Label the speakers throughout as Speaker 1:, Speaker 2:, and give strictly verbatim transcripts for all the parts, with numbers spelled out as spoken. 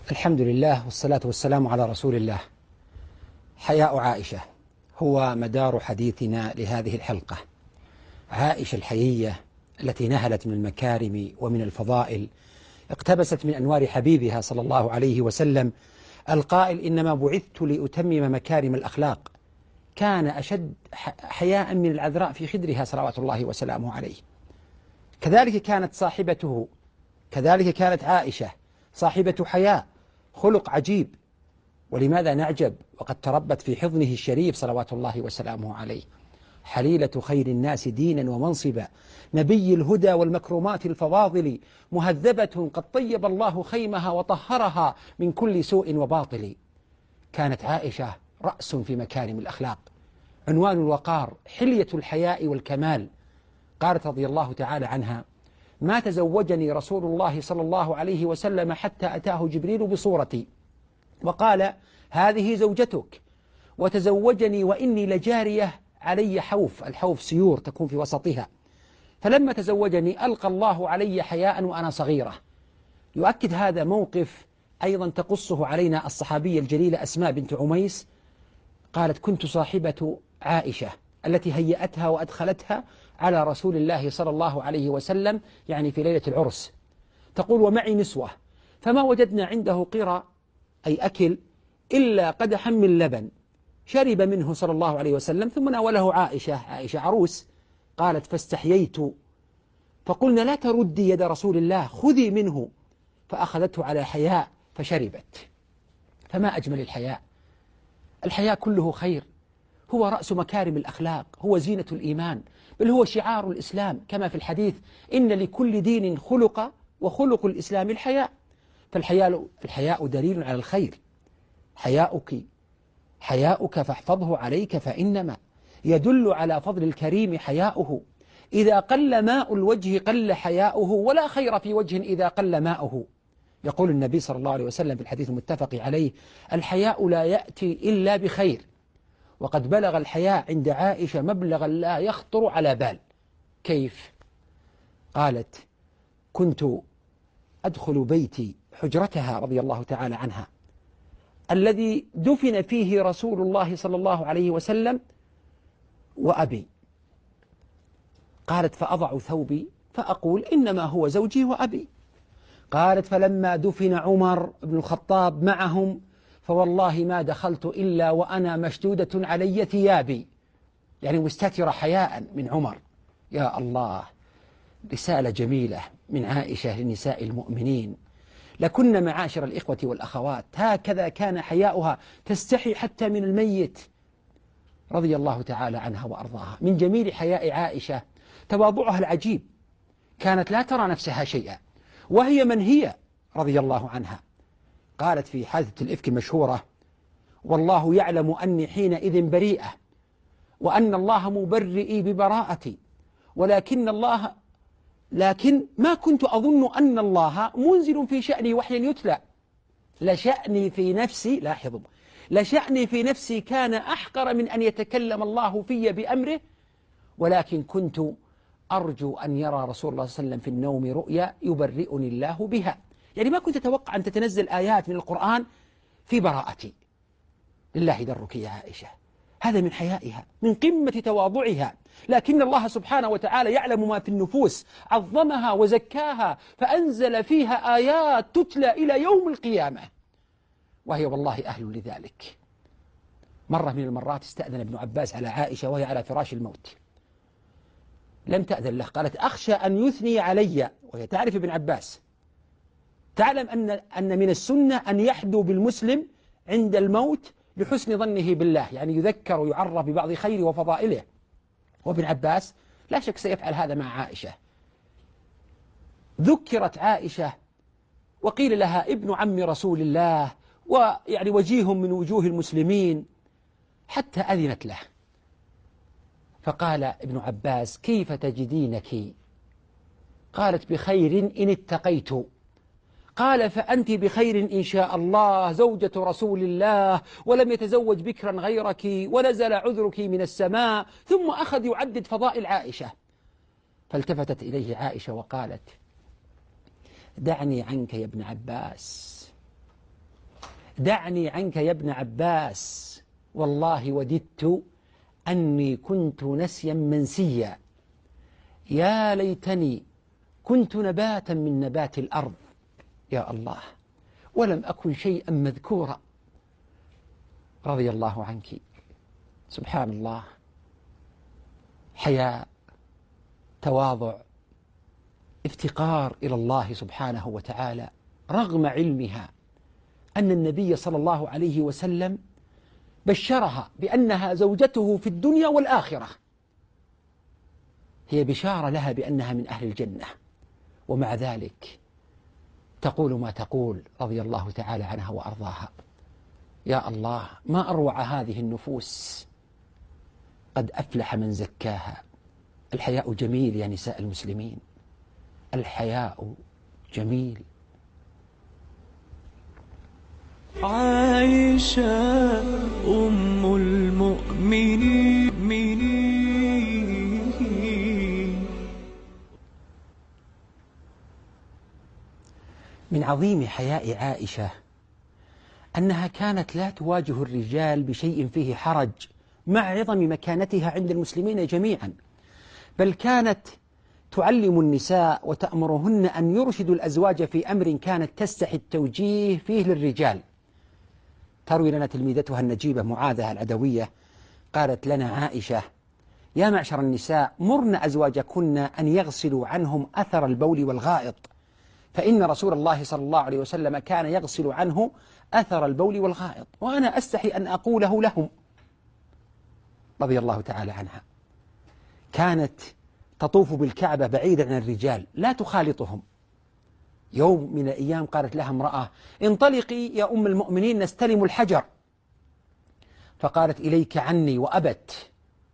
Speaker 1: الحمد لله والصلاة والسلام على رسول الله. حياء عائشة هو مدار حديثنا لهذه الحلقة. عائشة الحيية التي نهلت من المكارم ومن الفضائل، اقتبست من أنوار حبيبها صلى الله عليه وسلم القائل: إنما بعثت لأتمم مكارم الأخلاق. كان أشد حياء من العذراء في خدرها صلوات الله وسلامه عليه. كذلك كانت صاحبته، كذلك كانت عائشة صاحبة حياء، خلق عجيب. ولماذا نعجب وقد تربت في حضنه الشريف صلوات الله وسلامه عليه. حليلة خير الناس دينا ومنصبا، نبي الهدى والمكرمات الفواضل، مهذبة قد طيب الله خيمها وطهرها من كل سوء وباطل. كانت عائشة رأس في مكارم الأخلاق، عنوان الوقار، حلية الحياء والكمال. قالت رضي الله تعالى عنها: ما تزوجني رسول الله صلى الله عليه وسلم حتى أتاه جبريل بصورتي وقال: هذه زوجتك، وتزوجني وإني لجارية علي حوف، الحوف سيور تكون في وسطها، فلما تزوجني ألقى الله علي حياء وأنا صغيرة. يؤكد هذا موقف أيضا تقصه علينا الصحابية الجليلة أسماء بنت عميس. قالت: كنت صاحبة عائشة التي هيأتها وأدخلتها على رسول الله صلى الله عليه وسلم، يعني في ليلة العرس. تقول: ومعي نسوة، فما وجدنا عنده قرى أي أكل إلا قدحا من لبن، شرب منه صلى الله عليه وسلم ثم ناوله عائشة، عائشة عروس. قالت: فاستحييت فقلنا: لا تردي يد رسول الله، خذي منه، فأخذته على حياء فشربت. فما أجمل الحياء. الحياء كله خير، هو رأس مكارم الأخلاق، هو زينة الإيمان، بل هو شعار الإسلام، كما في الحديث: إن لكل دين خلق وخلق الإسلام الحياء. فالحياء الحياء دليل على الخير. حياؤك حياؤك فاحفظه عليك، فإنما يدل على فضل الكريم حياؤه. إذا قل ماء الوجه قل حياؤه، ولا خير في وجه إذا قل ماؤه. يقول النبي صلى الله عليه وسلم في الحديث المتفق عليه: الحياء لا يأتي إلا بخير. وقد بلغ الحياء عند عائشة مبلغا لا يخطر على بال. كيف؟ قالت: كنت أدخل بيتي، حجرتها رضي الله تعالى عنها، الذي دفن فيه رسول الله صلى الله عليه وسلم وأبي. قالت: فأضع ثوبي فأقول: إنما هو زوجي وأبي. قالت: فلما دفن عمر بن الخطاب معهم فوالله ما دخلت إلا وأنا مشدودة علي ثيابي، يعني مستترة حياء من عمر. يا الله، رسالة جميلة من عائشة لنساء المؤمنين. لكن معاشر الإخوة والأخوات هكذا كان حياؤها، تستحي حتى من الميت رضي الله تعالى عنها وأرضاها. من جميل حياء عائشة تواضعها العجيب، كانت لا ترى نفسها شيئا وهي من هي رضي الله عنها. قالت في حادثة الإفك المشهورة: والله يعلم أني حينئذ بريئة، وأن الله مبرئي ببراءتي، ولكن الله لكن ما كنت أظن أن الله منزل في شأني وحيا يتلى. لشأني في نفسي، لاحظوا، لشأني في نفسي كان أحقر من أن يتكلم الله في بأمره، ولكن كنت أرجو أن يرى رسول الله صلى الله عليه وسلم في النوم رؤيا يبرئني الله بها. يعني ما كنت أتوقع أن تتنزل آيات من القرآن في براءتي. لله درك يا عائشة. هذا من حيائها، من قمة تواضعها. لكن الله سبحانه وتعالى يعلم ما في النفوس، عظمها وزكاها، فأنزل فيها آيات تتلى إلى يوم القيامة، وهي والله أهل لذلك. مرة من المرات استأذن ابن عباس على عائشة وهي على فراش الموت، لم تأذن له. قالت: أخشى أن يثني علي، وهي تعرف ابن عباس، تعلم أن أن من السنة أن يحدو بالمسلم عند الموت لحسن ظنه بالله، يعني يذكر ويعرف ببعض خيره وفضائله. وابن عباس لا شك سيفعل هذا مع عائشة. ذكرت عائشة وقيل لها ابن عم رسول الله، ويعني وجيه من وجوه المسلمين، حتى أذنت له. فقال ابن عباس: كيف تجدينك؟ قالت: بخير إن اتقيت. قال: فأنت بخير إن شاء الله، زوجة رسول الله، ولم يتزوج بكرا غيرك، ونزل عذرك من السماء. ثم أخذ يعدد فضائل عائشة. فالتفتت إليه عائشة وقالت: دعني عنك يا ابن عباس، دعني عنك يا ابن عباس، والله وددت أني كنت نسيا منسيا، يا ليتني كنت نباتا من نبات الأرض، يا الله ولم أكن شيئا مذكورا. رضي الله عنك. سبحان الله، حياء، تواضع، افتقار إلى الله سبحانه وتعالى، رغم علمها أن النبي صلى الله عليه وسلم بشرها بأنها زوجته في الدنيا والآخرة، هي بشارة لها بأنها من أهل الجنة، ومع ذلك تقول ما تقول رضي الله تعالى عنها وأرضاها. يا الله، ما أروع هذه النفوس، قد أفلح من زكاها. الحياء جميل يا نساء المسلمين، الحياء جميل.
Speaker 2: عائشة أم المؤمنين.
Speaker 1: من عظيم حياء عائشة أنها كانت لا تواجه الرجال بشيء فيه حرج مع عظم مكانتها عند المسلمين جميعا، بل كانت تعلم النساء وتأمرهن أن يرشدوا الأزواج في أمر كانت تستحي التوجيه فيه للرجال. تروي لنا تلميذتها النجيبة معاذة العدوية قالت لنا عائشة: يا معشر النساء، مرن أزواجكن أن يغسلوا عنهم أثر البول والغائط، فإن رسول الله صلى الله عليه وسلم كان يغسل عنه أثر البول والغائط، وأنا أستحي أن أقوله لهم. رضي الله تعالى عنها. كانت تطوف بالكعبة بعيدا عن الرجال، لا تخالطهم. يوم من الأيام قالت لها امرأة: انطلقي يا أم المؤمنين نستلم الحجر، فقالت: إليك عني، وأبت.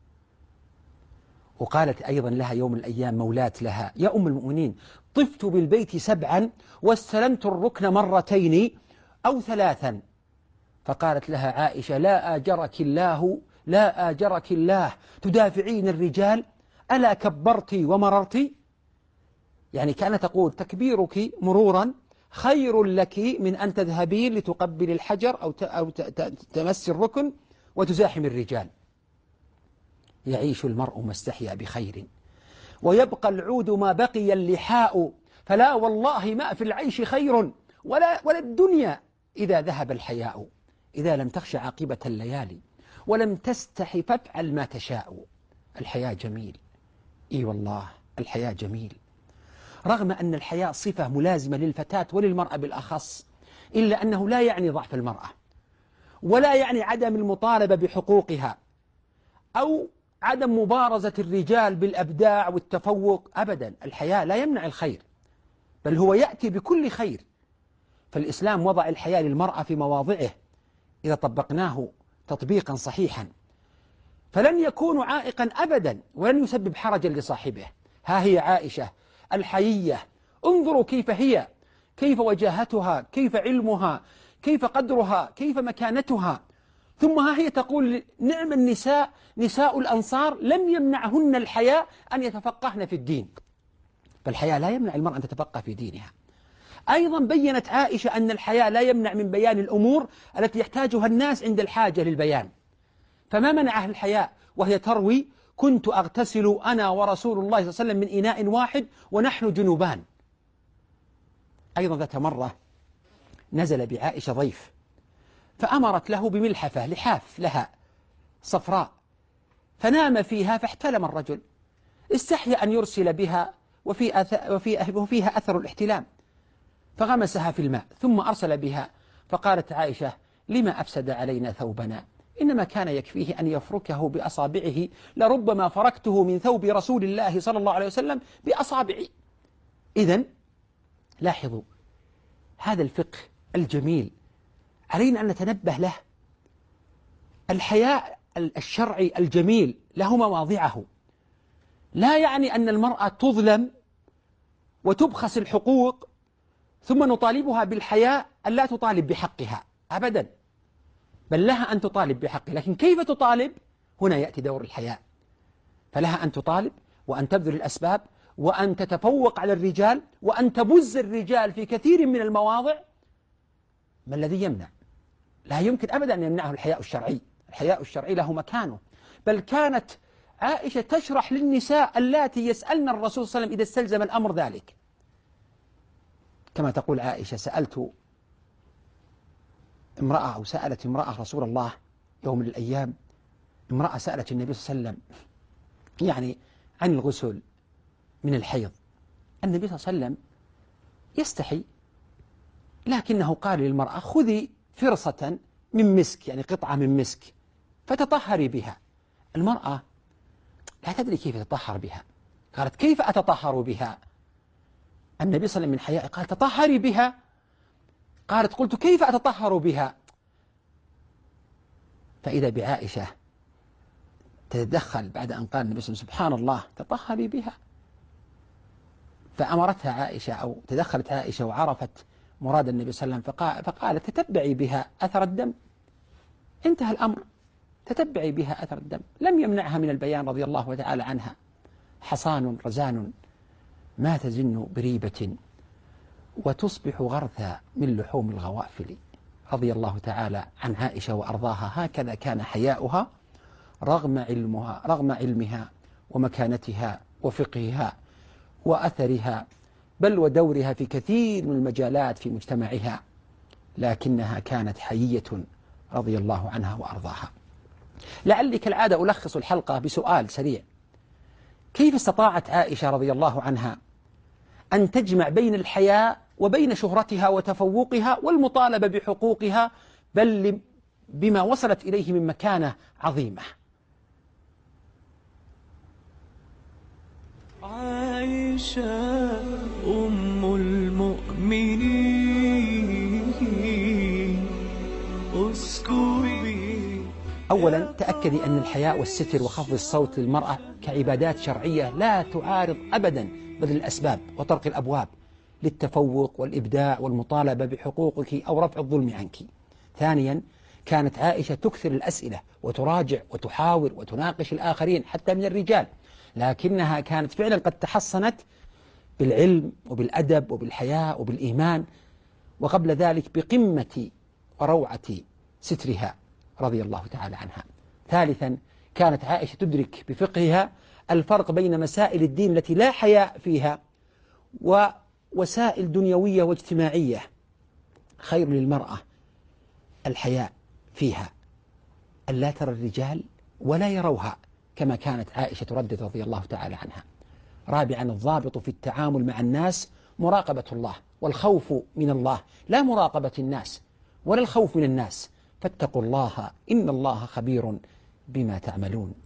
Speaker 1: وقالت أيضا لها يوم من الأيام مولاة لها: يا أم المؤمنين، طفت بالبيت سبعا واستلمت الركن مرتين أو ثلاثا. فقالت لها عائشة: لا آجرك الله، لا آجرك الله، تدافعين الرجال، ألا كبرت ومررت؟ يعني كانت تقول: تكبيرك مرورا خير لك من أن تذهبين لتقبل الحجر أو أو تمس الركن وتزاحم الرجال. يعيش المرء ما استحيا بخير، ويبقى العود ما بقي اللحاء، فلا والله ما في العيش خير ولا, ولا الدنيا إذا ذهب الحياء. إذا لم تخش عاقبة الليالي ولم تستحي فافعل ما تشاء. الحياء جميل، إي والله الحياء جميل، رغم أن الحياء صفة ملازمة للفتاة وللمرأة بالأخص، إلا أنه لا يعني ضعف المرأة، ولا يعني عدم المطالبة بحقوقها أو عدم مبارزة الرجال بالأبداع والتفوق، أبدا. الحياء لا يمنع الخير، بل هو يأتي بكل خير. فالإسلام وضع الحياء للمرأة في مواضعه إذا طبقناه تطبيقا صحيحا، فلن يكون عائقا أبدا، ولن يسبب حرجا لصاحبه. ها هي عائشة الحيية، انظروا كيف هي، كيف وجاهتها، كيف علمها، كيف قدرها، كيف مكانتها. ثم ها هي تقول: نعم النساء، نساء الأنصار لم يمنعهن الحياء أن يتفقهن في الدين. فالحياء لا يمنع المرأة أن تتفقه في دينها. أيضا بيّنت عائشة أن الحياء لا يمنع من بيان الأمور التي يحتاجها الناس عند الحاجة للبيان، فما منعها الحياء وهي تروي: كنت أغتسل أنا ورسول الله صلى الله عليه وسلم من إناء واحد ونحن جنوبان. أيضا ذات مرة نزل بعائشة ضيف، فأمرت له بملحفة، لحاف لها صفراء، فنام فيها فاحتلم الرجل، استحيا أن يرسل بها وفي أث... وفي... وفيها أثر الاحتلام، فغمسها في الماء ثم أرسل بها. فقالت عائشة: لما أفسد علينا ثوبنا؟ إنما كان يكفيه أن يفركه بأصابعه، لربما فركته من ثوب رسول الله صلى الله عليه وسلم بأصابعي. إذن لاحظوا هذا الفقه الجميل، علينا أن نتنبه له. الحياء الشرعي الجميل له مواضعه، لا يعني أن المرأة تظلم وتبخس الحقوق ثم نطالبها بالحياء أن لا تطالب بحقها أبدا، بل لها أن تطالب بحقها. لكن كيف تطالب؟ هنا يأتي دور الحياء. فلها أن تطالب وأن تبذل الأسباب وأن تتفوق على الرجال وأن تبز الرجال في كثير من المواضع. ما الذي يمنع؟ لا يمكن أبدا أن يمنعه الحياء الشرعي. الحياء الشرعي له مكانه. بل كانت عائشة تشرح للنساء اللاتي يسألن الرسول صلى الله عليه وسلم إذا استلزم الأمر ذلك، كما تقول عائشة: سألت امرأة أو سألت امرأة رسول الله يوم من الأيام، امرأة سألت النبي صلى الله عليه وسلم يعني عن الغسل من الحيض. النبي صلى الله عليه وسلم يستحي، لكنه قال للمرأة: خذي فرصة من مسك، يعني قطعة من مسك، فتطهري بها. المرأة لا تدري كيف تطهر بها، قالت: كيف أتطهر بها؟ النبي صلى الله عليه وسلم من حياء قال: تطهري بها. قالت: قلت: كيف أتطهر بها؟ فإذا بعائشة تتدخل بعد أن قال النبي صلى الله عليه وسلم: سبحان الله، تطهري بها. فأمرتها عائشة أو تدخلت عائشة وعرفت مراد النبي صلى الله عليه وسلم، فقالت: تتبعي بها أثر الدم. انتهى الأمر، تتبعي بها أثر الدم. لم يمنعها من البيان رضي الله تعالى عنها. حصان رزان ما تزن بريبة وتصبح غرثا من لحوم الغوافل. رضي الله تعالى عن عائشة وأرضاها. هكذا كان حياؤها رغم علمها رغم علمها ومكانتها وفقهها وأثرها، بل ودورها في كثير من المجالات في مجتمعها، لكنها كانت حيية رضي الله عنها وأرضاها. لعلي كالعادة ألخص الحلقة بسؤال سريع: كيف استطاعت عائشة رضي الله عنها أن تجمع بين الحياء وبين شهرتها وتفوقها والمطالبة بحقوقها، بل بما وصلت إليه من مكانة عظيمة؟
Speaker 2: عائشة أم المؤمنين اسكبي.
Speaker 1: أولا، تأكدي أن الحياء والستر وخفض الصوت للمرأة كعبادات شرعية لا تعارض أبدا بذل الأسباب وطرق الأبواب للتفوق والإبداع والمطالبة بحقوقك أو رفع الظلم عنك. ثانيا، كانت عائشة تكثر الأسئلة وتراجع وتحاور وتناقش الآخرين حتى من الرجال، لكنها كانت فعلا قد تحصنت بالعلم وبالأدب وبالحياء وبالإيمان، وقبل ذلك بقمة وروعة سترها رضي الله تعالى عنها. ثالثا، كانت عائشة تدرك بفقهها الفرق بين مسائل الدين التي لا حياء فيها ووسائل دنيوية واجتماعية. خير للمرأة الحياء فيها، ألا ترى الرجال ولا يروها، كما كانت عائشة تردد رضي الله تعالى عنها. رابعا، الضابط في التعامل مع الناس مراقبة الله والخوف من الله، لا مراقبة الناس ولا الخوف من الناس. فاتقوا الله إن الله خبير بما تعملون.